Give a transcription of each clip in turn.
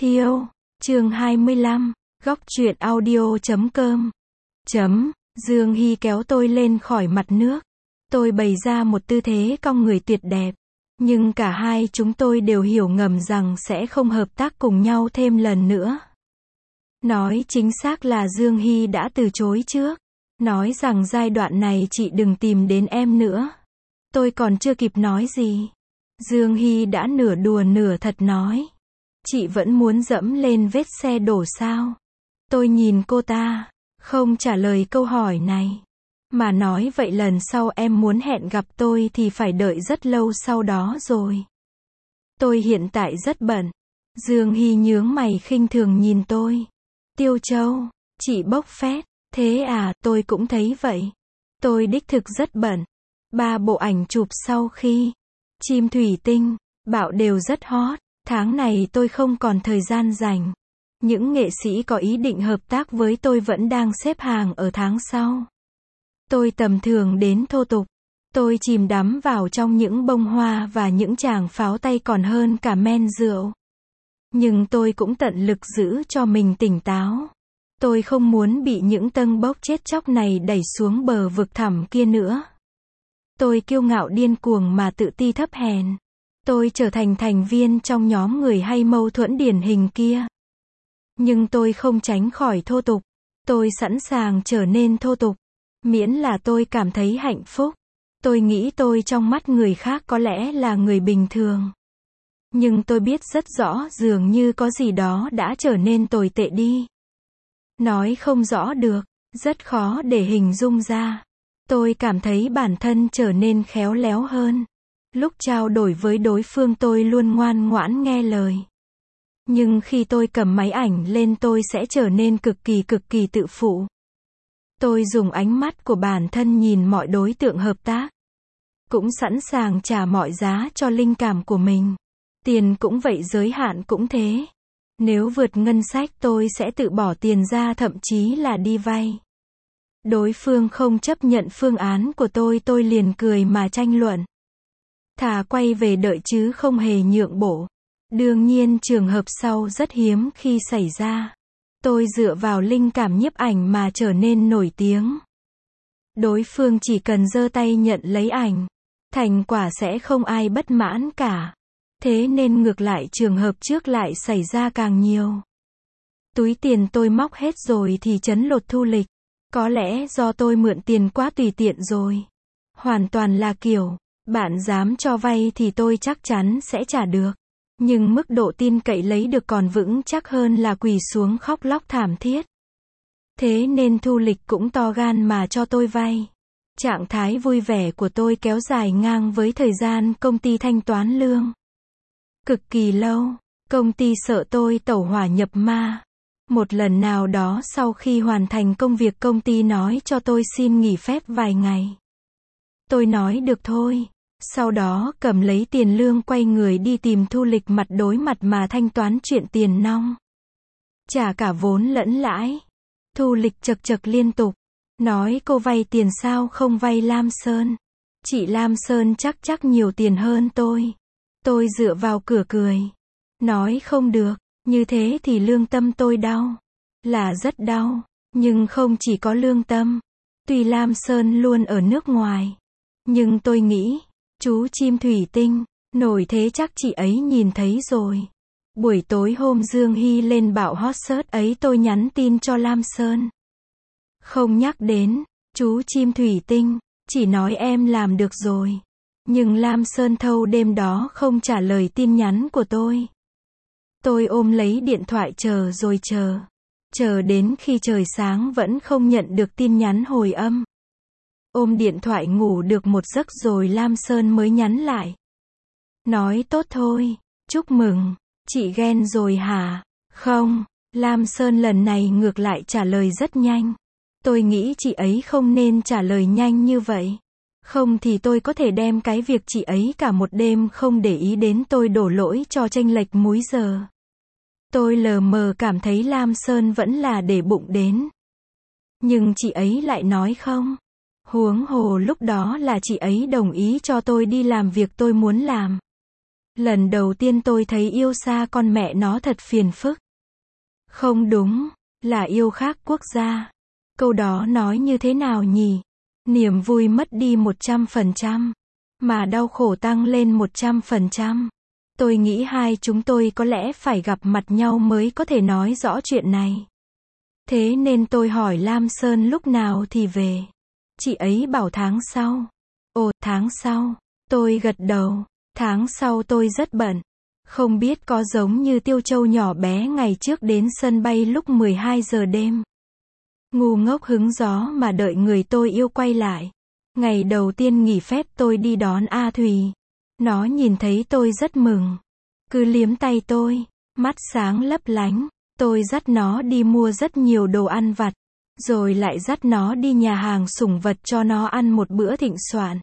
Thiêu, chương 25, góc truyện audio.com. Dương Hy kéo tôi lên khỏi mặt nước. Tôi bày ra một tư thế cong người tuyệt đẹp. Nhưng cả hai chúng tôi đều hiểu ngầm rằng sẽ không hợp tác cùng nhau thêm lần nữa. Nói chính xác là Dương Hy đã từ chối trước. Nói rằng giai đoạn này chị đừng tìm đến em nữa. Tôi còn chưa kịp nói gì. Dương Hy đã nửa đùa nửa thật nói. Chị vẫn muốn dẫm lên vết xe đổ sao? Tôi nhìn cô ta, không trả lời câu hỏi này. Mà nói vậy lần sau em muốn hẹn gặp tôi thì phải đợi rất lâu sau đó rồi. Tôi hiện tại rất bận. Dương Hy nhướng mày khinh thường nhìn tôi. Tiêu Châu, chị bốc phét. Thế à, tôi cũng thấy vậy. Tôi đích thực rất bận. 3 bộ ảnh chụp sau khi Chim Thủy Tinh, Bạo đều rất hot. Tháng này tôi không còn thời gian rảnh. Những nghệ sĩ có ý định hợp tác với tôi vẫn đang xếp hàng ở tháng sau. Tôi tầm thường đến thô tục. Tôi chìm đắm vào trong những bông hoa và những tràng pháo tay còn hơn cả men rượu. Nhưng tôi cũng tận lực giữ cho mình tỉnh táo. Tôi không muốn bị những tâng bốc chết chóc này đẩy xuống bờ vực thẳm kia nữa. Tôi kiêu ngạo điên cuồng mà tự ti thấp hèn. Tôi trở thành thành viên trong nhóm người hay mâu thuẫn điển hình kia. Nhưng tôi không tránh khỏi thô tục. Tôi sẵn sàng trở nên thô tục. Miễn là tôi cảm thấy hạnh phúc. Tôi nghĩ tôi trong mắt người khác có lẽ là người bình thường. Nhưng tôi biết rất rõ dường như có gì đó đã trở nên tồi tệ đi. Nói không rõ được, rất khó để hình dung ra. Tôi cảm thấy bản thân trở nên khéo léo hơn. Lúc trao đổi với đối phương tôi luôn ngoan ngoãn nghe lời. Nhưng khi tôi cầm máy ảnh lên tôi sẽ trở nên cực kỳ tự phụ. Tôi dùng ánh mắt của bản thân nhìn mọi đối tượng hợp tác. Cũng sẵn sàng trả mọi giá cho linh cảm của mình. Tiền cũng vậy, giới hạn cũng thế. Nếu vượt ngân sách tôi sẽ tự bỏ tiền ra, thậm chí là đi vay. Đối phương không chấp nhận phương án của tôi liền cười mà tranh luận. Thà quay về đợi chứ không hề nhượng bộ. Đương nhiên trường hợp sau rất hiếm khi xảy ra. Tôi dựa vào linh cảm nhiếp ảnh mà trở nên nổi tiếng. Đối phương chỉ cần giơ tay nhận lấy ảnh. Thành quả sẽ không ai bất mãn cả. Thế nên ngược lại trường hợp trước lại xảy ra càng nhiều. Túi tiền tôi móc hết rồi thì trấn lột thu lịch. Có lẽ do tôi mượn tiền quá tùy tiện rồi. Hoàn toàn là kiểu, bạn dám cho vay thì tôi chắc chắn sẽ trả được. Nhưng mức độ tin cậy lấy được còn vững chắc hơn là quỳ xuống khóc lóc thảm thiết. Thế nên thu lịch cũng to gan mà cho tôi vay. Trạng thái vui vẻ của tôi kéo dài ngang với thời gian công ty thanh toán lương. Cực kỳ lâu, công ty sợ tôi tẩu hỏa nhập ma. Một lần nào đó sau khi hoàn thành công việc công ty nói cho tôi xin nghỉ phép vài ngày. Tôi nói được thôi. Sau đó cầm lấy tiền lương quay người đi tìm thu lịch mặt đối mặt mà thanh toán chuyện tiền nong. Trả cả vốn lẫn lãi. Thu lịch chật liên tục. Nói cô vay tiền sao không vay Lam Sơn. Chị Lam Sơn chắc nhiều tiền hơn tôi. Tôi dựa vào cửa cười. Nói không được. Như thế thì lương tâm tôi đau. Là rất đau. Nhưng không chỉ có lương tâm. Tuy Lam Sơn luôn ở nước ngoài. Nhưng tôi nghĩ, chú Chim Thủy Tinh, nổi thế chắc chị ấy nhìn thấy rồi. Buổi tối hôm Dương Hy lên bạo hot search ấy tôi nhắn tin cho Lam Sơn. Không nhắc đến, chú Chim Thủy Tinh, chỉ nói em làm được rồi. Nhưng Lam Sơn thâu đêm đó không trả lời tin nhắn của tôi. Tôi ôm lấy điện thoại chờ rồi chờ. Chờ đến khi trời sáng vẫn không nhận được tin nhắn hồi âm. Ôm điện thoại ngủ được một giấc rồi Lam Sơn mới nhắn lại. Nói tốt thôi, chúc mừng, chị ghen rồi hả? Không, Lam Sơn lần này ngược lại trả lời rất nhanh. Tôi nghĩ chị ấy không nên trả lời nhanh như vậy. Không thì tôi có thể đem cái việc chị ấy cả một đêm không để ý đến tôi đổ lỗi cho chênh lệch múi giờ. Tôi lờ mờ cảm thấy Lam Sơn vẫn là để bụng đến. Nhưng chị ấy lại nói không. Huống hồ lúc đó là chị ấy đồng ý cho tôi đi làm việc tôi muốn làm. Lần đầu tiên tôi thấy yêu xa con mẹ nó thật phiền phức. Không đúng, là yêu khác quốc gia. Câu đó nói như thế nào nhỉ? Niềm vui mất đi 100%, mà đau khổ tăng lên 100%. Tôi nghĩ hai chúng tôi có lẽ phải gặp mặt nhau mới có thể nói rõ chuyện này. Thế nên tôi hỏi Lam Sơn lúc nào thì về. Chị ấy bảo tháng sau. Ồ, tháng sau. Tôi gật đầu. Tháng sau tôi rất bận. Không biết có giống như Tiêu Châu nhỏ bé ngày trước đến sân bay lúc 12 giờ đêm. Ngu ngốc hứng gió mà đợi người tôi yêu quay lại. Ngày đầu tiên nghỉ phép tôi đi đón A Thùy. Nó nhìn thấy tôi rất mừng. Cứ liếm tay tôi, mắt sáng lấp lánh. Tôi dắt nó đi mua rất nhiều đồ ăn vặt. Rồi lại dắt nó đi nhà hàng sủng vật cho nó ăn một bữa thịnh soạn.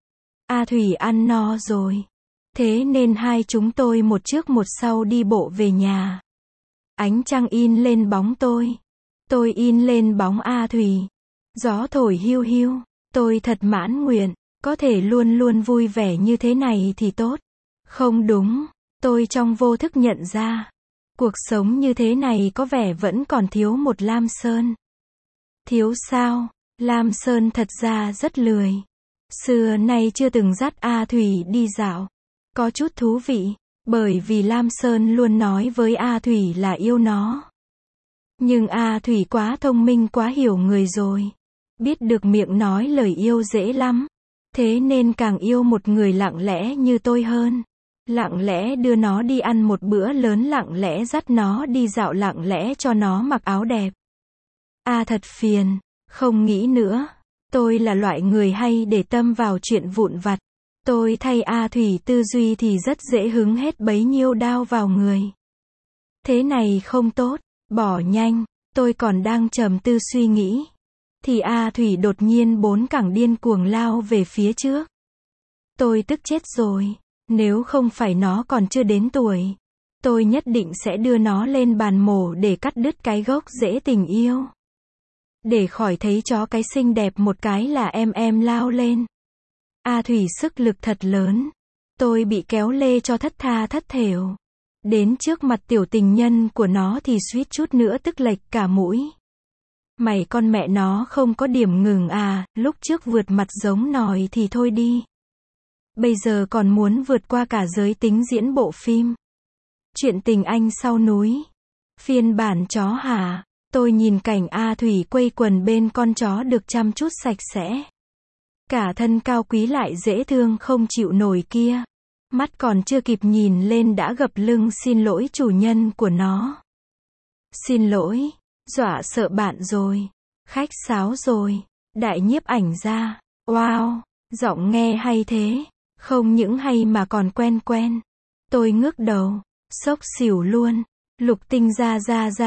A Thùy ăn no rồi. Thế nên hai chúng tôi một trước một sau đi bộ về nhà. Ánh trăng in lên bóng tôi. Tôi in lên bóng A Thùy. Gió thổi hiu hiu. Tôi thật mãn nguyện. Có thể luôn luôn vui vẻ như thế này thì tốt. Không đúng. Tôi trong vô thức nhận ra. Cuộc sống như thế này có vẻ vẫn còn thiếu một Lam Sơn. Thiếu sao? Lam Sơn thật ra rất lười. Xưa nay chưa từng dắt A Thùy đi dạo. Có chút thú vị. Bởi vì Lam Sơn luôn nói với A Thùy là yêu nó. Nhưng A Thùy quá thông minh quá hiểu người rồi. Biết được miệng nói lời yêu dễ lắm. Thế nên càng yêu một người lặng lẽ như tôi hơn. Lặng lẽ đưa nó đi ăn một bữa lớn, lặng lẽ dắt nó đi dạo, lặng lẽ cho nó mặc áo đẹp. Thật phiền. Không nghĩ nữa. Tôi là loại người hay để tâm vào chuyện vụn vặt. Tôi thay A Thùy tư duy thì rất dễ hứng hết bấy nhiêu đao vào người. Thế này không tốt. Bỏ nhanh. Tôi còn đang trầm tư suy nghĩ. Thì A Thùy đột nhiên bốn cẳng điên cuồng lao về phía trước. Tôi tức chết rồi. Nếu không phải nó còn chưa đến tuổi, tôi nhất định sẽ đưa nó lên bàn mổ để cắt đứt cái gốc rễ tình yêu. Để khỏi thấy chó cái xinh đẹp một cái là em lao lên. A Thùy sức lực thật lớn. Tôi bị kéo lê cho thất tha thất thểu. Đến trước mặt tiểu tình nhân của nó thì suýt chút nữa tức lệch cả mũi. Mày con mẹ nó không có điểm ngừng à, lúc trước vượt mặt giống nòi thì thôi đi. Bây giờ còn muốn vượt qua cả giới tính diễn bộ phim. Chuyện tình anh sau núi. Phiên bản chó hả? Tôi nhìn cảnh A Thùy quây quần bên con chó được chăm chút sạch sẽ. Cả thân cao quý lại dễ thương không chịu nổi kia. Mắt còn chưa kịp nhìn lên đã gập lưng xin lỗi chủ nhân của nó. Xin lỗi. Dọa sợ bạn rồi. Khách sáo rồi. Đại nhiếp ảnh gia. Wow. Giọng nghe hay thế. Không những hay mà còn quen quen. Tôi ngước đầu. Sốc xỉu luôn. Lục Tinh ra.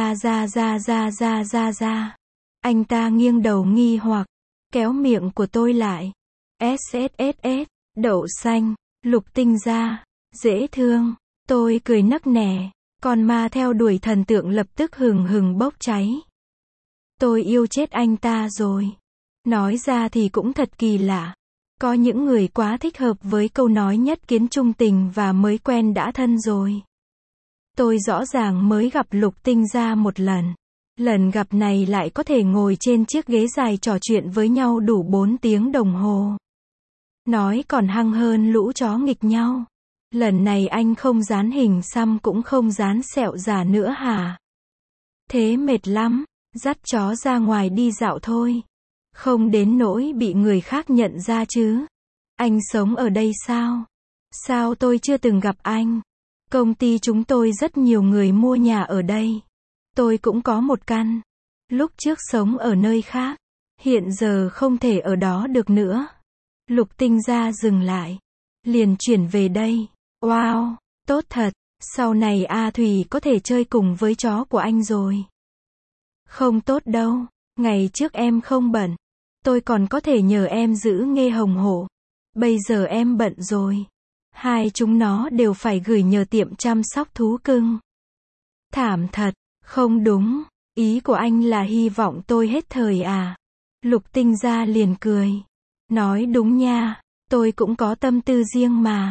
Anh ta nghiêng đầu nghi hoặc. Kéo miệng của tôi lại. SSSS. Đậu xanh. Lục Tinh ra. Dễ thương. Tôi cười nấc nẻ. Con ma theo đuổi thần tượng lập tức hừng hừng bốc cháy. Tôi yêu chết anh ta rồi. Nói ra thì cũng thật kỳ lạ. Có những người quá thích hợp với câu nói nhất kiến trung tình và mới quen đã thân rồi. Tôi rõ ràng mới gặp Lục Tinh ra một lần. Lần gặp này lại có thể ngồi trên chiếc ghế dài trò chuyện với nhau đủ 4 tiếng đồng hồ. Nói còn hăng hơn lũ chó nghịch nhau. Lần này anh không dán hình xăm cũng không dán sẹo già nữa hả? Thế mệt lắm, dắt chó ra ngoài đi dạo thôi. Không đến nỗi bị người khác nhận ra chứ. Anh sống ở đây sao? Sao tôi chưa từng gặp anh? Công ty chúng tôi rất nhiều người mua nhà ở đây. Tôi cũng có một căn. Lúc trước sống ở nơi khác. Hiện giờ không thể ở đó được nữa. Lục Tinh ra dừng lại. Liền chuyển về đây. Wow, tốt thật. Sau này A Thùy có thể chơi cùng với chó của anh rồi. Không tốt đâu. Ngày trước em không bận. Tôi còn có thể nhờ em giữ Nghê Hồng Hổ. Bây giờ em bận rồi. Hai chúng nó đều phải gửi nhờ tiệm chăm sóc thú cưng. Thảm thật. Không đúng. Ý của anh là hy vọng tôi hết thời à? Lục Tinh ra liền cười. Nói đúng nha. Tôi cũng có tâm tư riêng mà.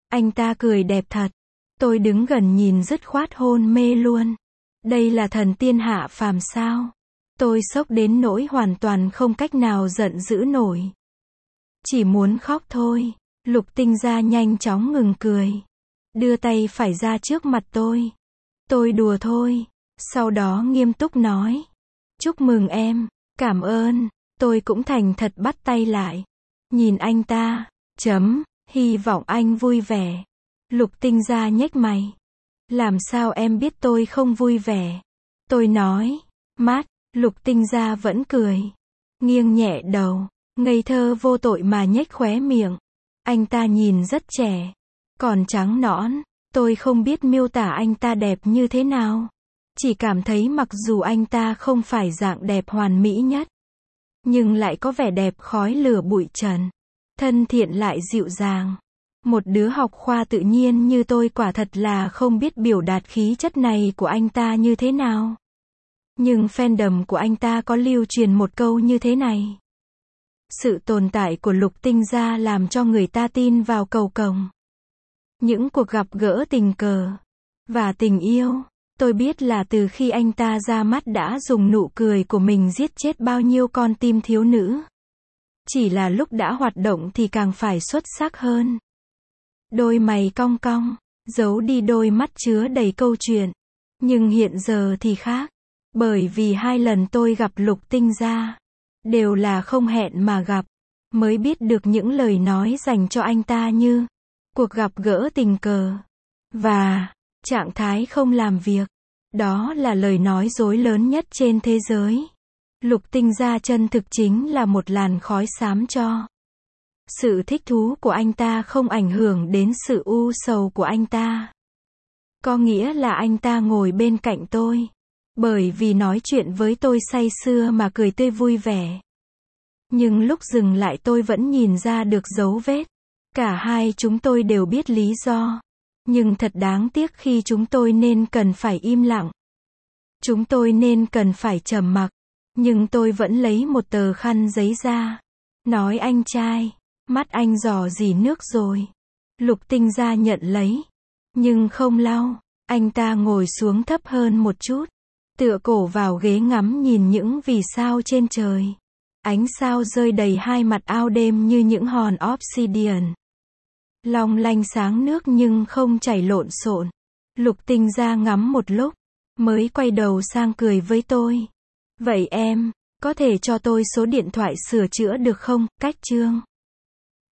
Anh ta cười đẹp thật. Tôi đứng gần nhìn dứt khoát hôn mê luôn. Đây là thần tiên hạ phàm sao? Tôi sốc đến nỗi hoàn toàn không cách nào giận dữ nổi. Chỉ muốn khóc thôi. Lục Tinh Gia nhanh chóng ngừng cười. Đưa tay phải ra trước mặt tôi. Tôi đùa thôi. Sau đó nghiêm túc nói. Chúc mừng em. Cảm ơn. Tôi cũng thành thật bắt tay lại. Nhìn anh ta. Hy vọng anh vui vẻ. Lục Tinh Gia nhếch mày. Làm sao em biết tôi không vui vẻ? Tôi nói. Mát. Lục Tinh Gia vẫn cười. Nghiêng nhẹ đầu. Ngây thơ vô tội mà nhếch khóe miệng. Anh ta nhìn rất trẻ. Còn trắng nõn. Tôi không biết miêu tả anh ta đẹp như thế nào. Chỉ cảm thấy mặc dù anh ta không phải dạng đẹp hoàn mỹ nhất, nhưng lại có vẻ đẹp khói lửa bụi trần. Thân thiện lại dịu dàng. Một đứa học khoa tự nhiên như tôi quả thật là không biết biểu đạt khí chất này của anh ta như thế nào. Nhưng fandom của anh ta có lưu truyền một câu như thế này. Sự tồn tại của Lục Tinh Gia làm cho người ta tin vào cầu cồng. Những cuộc gặp gỡ tình cờ và tình yêu. Tôi biết là từ khi anh ta ra mắt đã dùng nụ cười của mình giết chết bao nhiêu con tim thiếu nữ. Chỉ là lúc đã hoạt động thì càng phải xuất sắc hơn. Đôi mày cong cong, giấu đi đôi mắt chứa đầy câu chuyện. Nhưng hiện giờ thì khác. Bởi vì 2 lần tôi gặp Lục Tinh Gia, đều là không hẹn mà gặp. Mới biết được những lời nói dành cho anh ta như cuộc gặp gỡ tình cờ và trạng thái không làm việc. Đó là lời nói dối lớn nhất trên thế giới. Lục Tinh Gia chân thực chính là một làn khói xám cho. Sự thích thú của anh ta không ảnh hưởng đến sự u sầu của anh ta. Có nghĩa là anh ta ngồi bên cạnh tôi. Bởi vì nói chuyện với tôi say sưa mà cười tươi vui vẻ. Nhưng lúc dừng lại tôi vẫn nhìn ra được dấu vết. Cả hai chúng tôi đều biết lý do. Nhưng thật đáng tiếc khi chúng tôi nên cần phải im lặng. Chúng tôi nên cần phải trầm mặc. Nhưng tôi vẫn lấy một tờ khăn giấy ra. Nói anh trai, mắt anh rò rỉ nước rồi. Lục Tinh Gia nhận lấy. Nhưng không lau. Anh ta ngồi xuống thấp hơn một chút. Tựa cổ vào ghế ngắm nhìn những vì sao trên trời. Ánh sao rơi đầy hai mặt ao đêm như những hòn obsidian. Long lanh sáng nước nhưng không chảy lộn xộn. Lục Tinh Gia ngắm một lúc, mới quay đầu sang cười với tôi. Vậy em, có thể cho tôi số điện thoại sửa chữa được không? Cách chương.